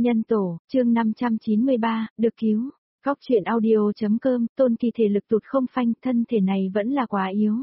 Nhân tổ, chương 593, được cứu. Góc truyện audio.com, Tôn Kỳ thể lực tụt không phanh, thân thể này vẫn là quá yếu.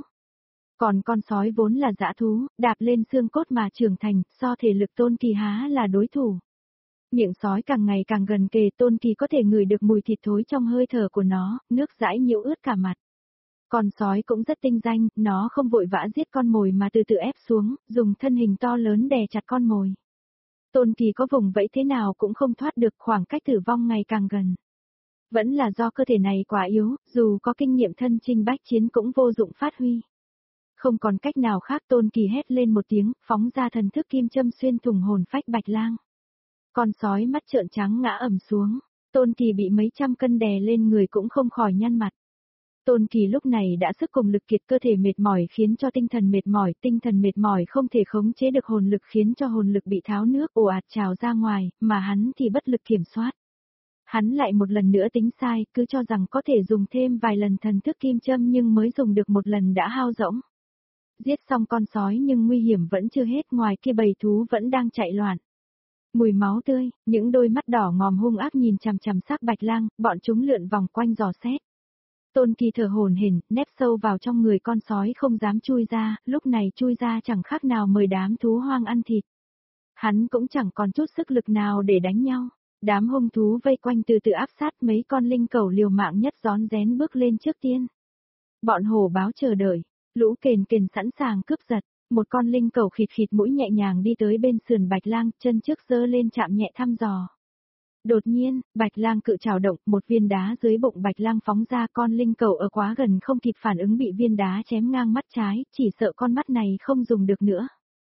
Còn con sói vốn là dã thú, đạp lên xương cốt mà trưởng thành, so thể lực Tôn Kỳ há là đối thủ. Miệng sói càng ngày càng gần kề, Tôn Kỳ có thể ngửi được mùi thịt thối trong hơi thở của nó, nước dãi nhiễu ướt cả mặt. Con sói cũng rất tinh danh, nó không vội vã giết con mồi mà từ từ ép xuống, dùng thân hình to lớn đè chặt con mồi. Tôn Kỳ có vùng vẫy thế nào cũng không thoát được, khoảng cách tử vong ngày càng gần. Vẫn là do cơ thể này quá yếu, dù có kinh nghiệm thân chinh bách chiến cũng vô dụng phát huy. Không còn cách nào khác, Tôn Kỳ hét lên một tiếng, phóng ra thần thức kim châm xuyên thủng hồn phách Bạch Lang. Con sói mắt trợn trắng ngã ầm xuống, Tôn Kỳ bị mấy trăm cân đè lên người cũng không khỏi nhăn mặt. Tôn Kỳ lúc này đã sức cùng lực kiệt, cơ thể mệt mỏi khiến cho tinh thần mệt mỏi không thể khống chế được hồn lực khiến cho hồn lực bị tháo nước ồ ạt trào ra ngoài, mà hắn thì bất lực kiểm soát. Hắn lại một lần nữa tính sai, cứ cho rằng có thể dùng thêm vài lần thần thức kim châm nhưng mới dùng được một lần đã hao rỗng. Giết xong con sói nhưng nguy hiểm vẫn chưa hết, ngoài kia bầy thú vẫn đang chạy loạn. Mùi máu tươi, những đôi mắt đỏ ngòm hung ác nhìn chằm chằm xác Bạch Lang, bọn chúng lượn vòng quanh dò xét. Tôn Kỳ thở hổn hển, nép sâu vào trong người con sói không dám chui ra, lúc này chui ra chẳng khác nào mời đám thú hoang ăn thịt. Hắn cũng chẳng còn chút sức lực nào để đánh nhau. Đám hung thú vây quanh từ từ áp sát, mấy con linh cẩu liều mạng nhất rón rén bước lên trước tiên. Bọn hổ báo chờ đợi, lũ kền kền sẵn sàng cướp giật, một con linh cẩu khịt khịt mũi nhẹ nhàng đi tới bên sườn Bạch Lang, chân trước giơ lên chạm nhẹ thăm dò. Đột nhiên, Bạch Lang cự trảo động, một viên đá dưới bụng Bạch Lang phóng ra, con linh cẩu ở quá gần không kịp phản ứng bị viên đá chém ngang mắt trái, chỉ sợ con mắt này không dùng được nữa.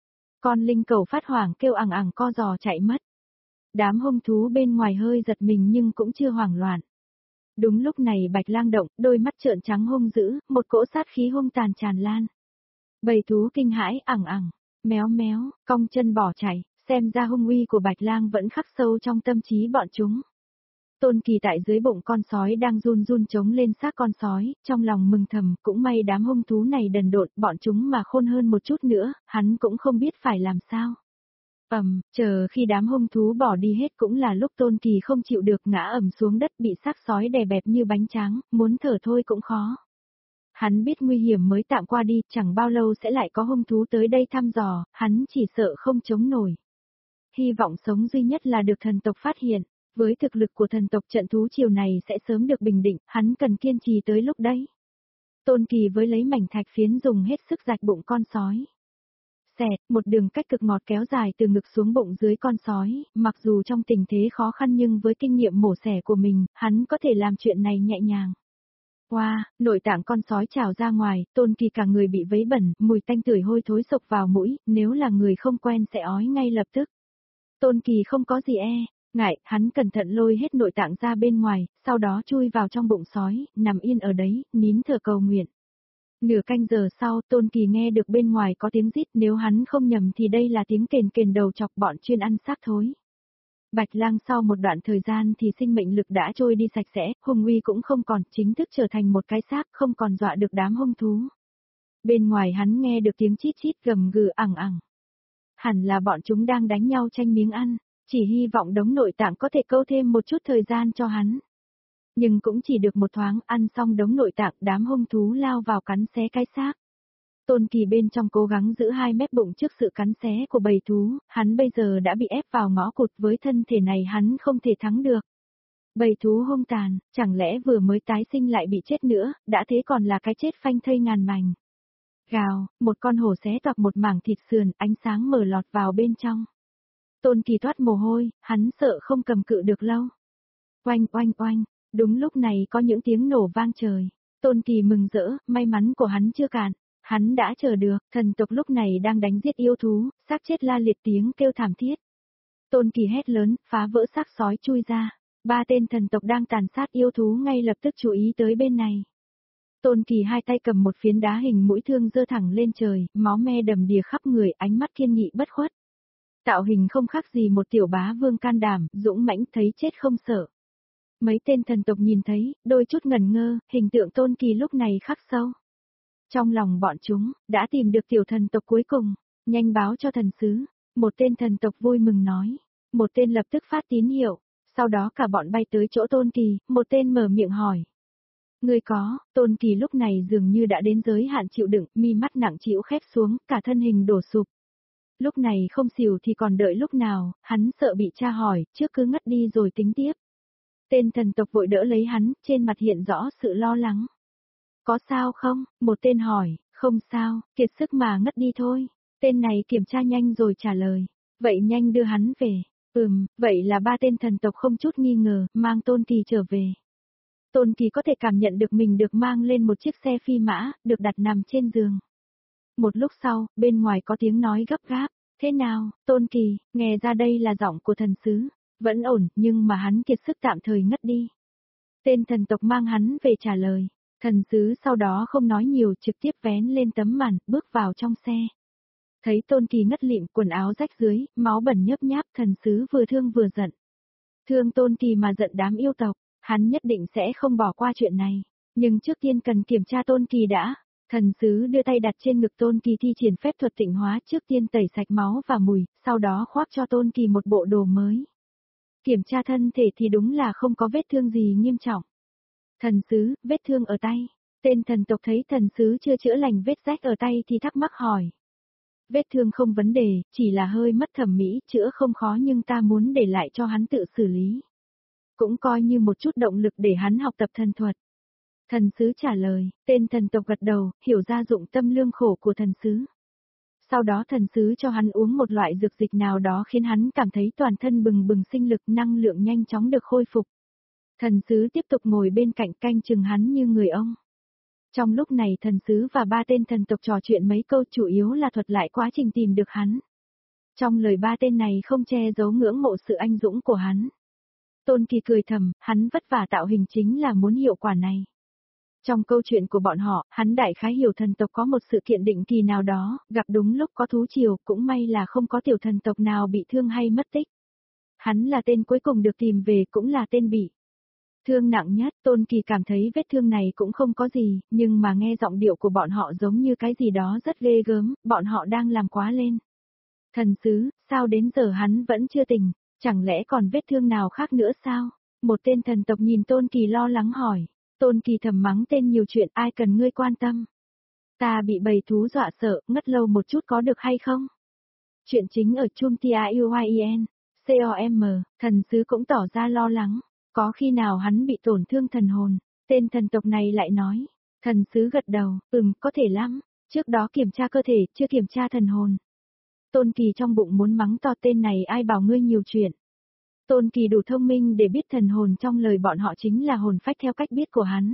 Con linh cẩu phát hoảng kêu ằng ằng co giò chạy mất. Đám hung thú bên ngoài hơi giật mình nhưng cũng chưa hoảng loạn. Đúng lúc này Bạch Lang động, đôi mắt trợn trắng hung dữ, một cỗ sát khí hung tàn tràn lan. Bầy thú kinh hãi ằng ằng, méo méo, cong chân bỏ chạy, xem ra hung uy của Bạch Lang vẫn khắc sâu trong tâm trí bọn chúng. Tôn Kỳ tại dưới bụng con sói đang run run chống lên xác con sói, trong lòng mừng thầm, cũng may đám hung thú này đần độn, bọn chúng mà khôn hơn một chút nữa, hắn cũng không biết phải làm sao. Chờ khi đám hung thú bỏ đi hết cũng là lúc Tôn Kỳ không chịu được ngã ầm xuống đất, bị xác sói đè bẹp như bánh tráng, muốn thở thôi cũng khó. Hắn biết nguy hiểm mới tạm qua đi, chẳng bao lâu sẽ lại có hung thú tới đây thăm dò, hắn chỉ sợ không chống nổi. Hy vọng sống duy nhất là được thần tộc phát hiện, với thực lực của thần tộc trận thú chiều này sẽ sớm được bình định, hắn cần kiên trì tới lúc đấy. Tôn Kỳ với lấy mảnh thạch phiến dùng hết sức rạch bụng con sói. Xẹt, một đường cách cực ngọt kéo dài từ ngực xuống bụng dưới con sói, mặc dù trong tình thế khó khăn nhưng với kinh nghiệm mổ xẻ của mình, hắn có thể làm chuyện này nhẹ nhàng. Nội tạng con sói trào ra ngoài, Tôn Kỳ cả người bị vấy bẩn, mùi tanh tưởi hôi thối sộc vào mũi, nếu là người không quen sẽ ói ngay lập tức. Tôn Kỳ không có gì ngại, hắn cẩn thận lôi hết nội tạng ra bên ngoài, sau đó chui vào trong bụng sói, nằm yên ở đấy, nín thở cầu nguyện. Nửa canh giờ sau, Tôn Kỳ nghe được bên ngoài có tiếng rít, nếu hắn không nhầm thì đây là tiếng kền kền đầu chọc bọn chuyên ăn xác thối. Bạch Lang sau một đoạn thời gian thì sinh mệnh lực đã trôi đi sạch sẽ, hung uy cũng không còn, chính thức trở thành một cái xác, không còn dọa được đám hung thú. Bên ngoài hắn nghe được tiếng chít chít gầm gừ ẳng ẳng. Hẳn là bọn chúng đang đánh nhau tranh miếng ăn, chỉ hy vọng đống nội tạng có thể câu thêm một chút thời gian cho hắn. Nhưng cũng chỉ được một thoáng, ăn xong đống nội tạng, đám hung thú lao vào cắn xé cái xác. Tôn Kỳ bên trong cố gắng giữ 2 mét bụng trước sự cắn xé của bầy thú, hắn bây giờ đã bị ép vào ngõ cụt, với thân thể này hắn không thể thắng được. Bầy thú hung tàn, chẳng lẽ vừa mới tái sinh lại bị chết nữa, đã thế còn là cái chết phanh thây ngàn mảnh. Gào, một con hổ xé toạc một mảng thịt sườn, ánh sáng mở lọt vào bên trong. Tôn Kỳ toát mồ hôi, hắn sợ không cầm cự được lâu. Oanh oanh oanh, đúng lúc này có những tiếng nổ vang trời. Tôn Kỳ mừng rỡ, may mắn của hắn chưa cạn. Hắn đã chờ được, thần tộc lúc này đang đánh giết yêu thú, xác chết la liệt tiếng kêu thảm thiết. Tôn Kỳ hét lớn, phá vỡ xác sói chui ra. 3 tên thần tộc đang tàn sát yêu thú ngay lập tức chú ý tới bên này. Tôn Kỳ hai tay cầm một phiến đá hình mũi thương giơ thẳng lên trời, máu me đầm đìa khắp người, ánh mắt kiên nghị bất khuất. Tạo hình không khác gì một tiểu bá vương can đảm, dũng mãnh thấy chết không sợ. Mấy tên thần tộc nhìn thấy, đôi chút ngẩn ngơ, hình tượng Tôn Kỳ lúc này khắc sâu. Trong lòng bọn chúng, đã tìm được tiểu thần tộc cuối cùng, nhanh báo cho thần sứ. Một tên thần tộc vui mừng nói. Một tên lập tức phát tín hiệu, sau đó cả bọn bay tới chỗ Tôn Kỳ, một tên mở miệng hỏi. Người có, Tôn Kỳ lúc này dường như đã đến giới hạn chịu đựng, mi mắt nặng trĩu khép xuống, cả thân hình đổ sụp. Lúc này không xỉu thì còn đợi lúc nào, hắn sợ bị tra hỏi, trước cứ ngất đi rồi tính tiếp. Tên thần tộc vội đỡ lấy hắn, trên mặt hiện rõ sự lo lắng. Có sao không? Một tên hỏi, không sao, kiệt sức mà ngất đi thôi. Tên này kiểm tra nhanh rồi trả lời. Vậy nhanh đưa hắn về. Vậy là ba tên thần tộc không chút nghi ngờ, mang Tôn Kỳ trở về. Tôn Kỳ có thể cảm nhận được mình được mang lên một chiếc xe phi mã, được đặt nằm trên giường. Một lúc sau, bên ngoài có tiếng nói gấp gáp. Thế nào, Tôn Kỳ, nghe ra đây là giọng của thần sứ. Vẫn ổn, nhưng mà hắn kiệt sức tạm thời ngất đi. Tên thần tộc mang hắn về trả lời. Thần sứ sau đó không nói nhiều, trực tiếp vén lên tấm màn, bước vào trong xe. Thấy Tôn Kỳ ngất lịm, quần áo rách dưới, máu bẩn nhớp nháp, thần sứ vừa thương vừa giận. Thương Tôn Kỳ mà giận đám yêu tộc, hắn nhất định sẽ không bỏ qua chuyện này. Nhưng trước tiên cần kiểm tra Tôn Kỳ đã. Thần sứ đưa tay đặt trên ngực Tôn Kỳ thi triển phép thuật tịnh hóa, trước tiên tẩy sạch máu và mùi, sau đó khoác cho Tôn Kỳ một bộ đồ mới. Kiểm tra thân thể thì đúng là không có vết thương gì nghiêm trọng. Thần sứ, vết thương ở tay. Tên thần tộc thấy thần sứ chưa chữa lành vết rách ở tay thì thắc mắc hỏi. Vết thương không vấn đề, chỉ là hơi mất thẩm mỹ, chữa không khó nhưng ta muốn để lại cho hắn tự xử lý. Cũng coi như một chút động lực để hắn học tập thần thuật. Thần sứ trả lời, tên thần tộc gật đầu, hiểu ra dụng tâm lương khổ của thần sứ. Sau đó thần sứ cho hắn uống một loại dược dịch nào đó khiến hắn cảm thấy toàn thân bừng bừng sinh lực, năng lượng nhanh chóng được khôi phục. Thần sứ tiếp tục ngồi bên cạnh canh chừng hắn như người ông. Trong lúc này thần sứ và ba tên thần tộc trò chuyện mấy câu, chủ yếu là thuật lại quá trình tìm được hắn. Trong lời ba tên này không che giấu ngưỡng mộ sự anh dũng của hắn. Tôn Kỳ cười thầm, hắn vất vả tạo hình chính là muốn hiệu quả này. Trong câu chuyện của bọn họ, hắn đại khái hiểu thần tộc có một sự kiện định kỳ nào đó, gặp đúng lúc có thú triều, cũng may là không có tiểu thần tộc nào bị thương hay mất tích. Hắn là tên cuối cùng được tìm về, cũng là tên bị thương nặng nhất. Tôn Kỳ cảm thấy vết thương này cũng không có gì, nhưng mà nghe giọng điệu của bọn họ giống như cái gì đó rất ghê gớm, bọn họ đang làm quá lên. Thần sứ, sao đến giờ hắn vẫn chưa tỉnh, chẳng lẽ còn vết thương nào khác nữa sao? Một tên thần tộc nhìn Tôn Kỳ lo lắng hỏi. Tôn Kỳ thầm mắng tên nhiều chuyện, ai cần ngươi quan tâm. Ta bị bầy thú dọa sợ, ngất lâu một chút có được hay không? Chuyện chính ở Chumtiauyên, com, thần sứ cũng tỏ ra lo lắng. Có khi nào hắn bị tổn thương thần hồn? Tên thần tộc này lại nói. Thần sứ gật đầu, có thể lắm. Trước đó kiểm tra cơ thể, chưa kiểm tra thần hồn. Tôn Kỳ trong bụng muốn mắng to tên này, ai bảo ngươi nhiều chuyện. Tôn Kỳ đủ thông minh để biết thần hồn trong lời bọn họ chính là hồn phách theo cách biết của hắn.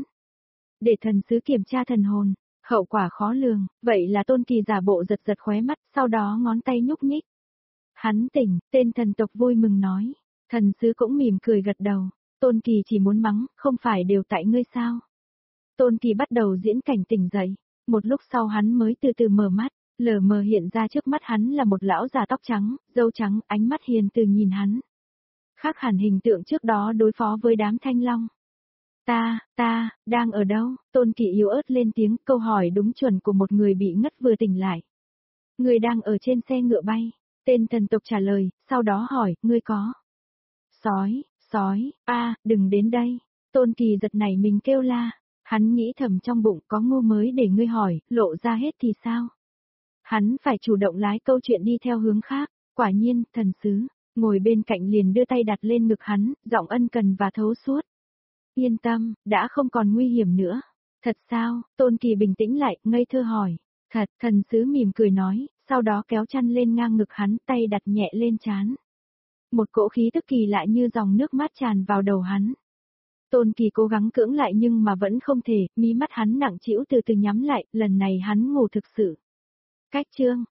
Để thần sứ kiểm tra thần hồn, hậu quả khó lường, vậy là Tôn Kỳ giả bộ giật giật khóe mắt, sau đó ngón tay nhúc nhích. Hắn tỉnh, tên thần tộc vui mừng nói. Thần sứ cũng mỉm cười gật đầu. Tôn Kỳ chỉ muốn mắng, không phải đều tại ngươi sao? Tôn Kỳ bắt đầu diễn cảnh tỉnh dậy. Một lúc sau hắn mới từ từ mở mắt, lờ mờ hiện ra trước mắt hắn là một lão già tóc trắng, râu trắng, ánh mắt hiền từ nhìn hắn. Khác hẳn hình tượng trước đó đối phó với đám thanh long. Ta, đang ở đâu? Tôn Kỳ yếu ớt lên tiếng, câu hỏi đúng chuẩn của một người bị ngất vừa tỉnh lại. Người đang ở trên xe ngựa bay. Tên thần tộc trả lời, sau đó hỏi, ngươi có sói, đừng đến đây. Tôn Kỳ giật nảy mình kêu la. Hắn nghĩ thầm trong bụng, có ngu mới để ngươi hỏi, lộ ra hết thì sao? Hắn phải chủ động lái câu chuyện đi theo hướng khác. Quả nhiên, thần sứ ngồi bên cạnh liền đưa tay đặt lên ngực hắn, giọng ân cần và thấu suốt. Yên tâm, đã không còn nguy hiểm nữa. Thật sao? Tôn Kỳ bình tĩnh lại, ngây thơ hỏi. Thật, thần sứ mỉm cười nói, sau đó kéo chăn lên ngang ngực hắn, tay đặt nhẹ lên trán. Một cỗ khí tức kỳ lạ như dòng nước mát tràn vào đầu hắn. Tôn Kỳ cố gắng cưỡng lại nhưng mà vẫn không thể, mí mắt hắn nặng trĩu từ từ nhắm lại, lần này hắn ngủ thực sự. Cách chương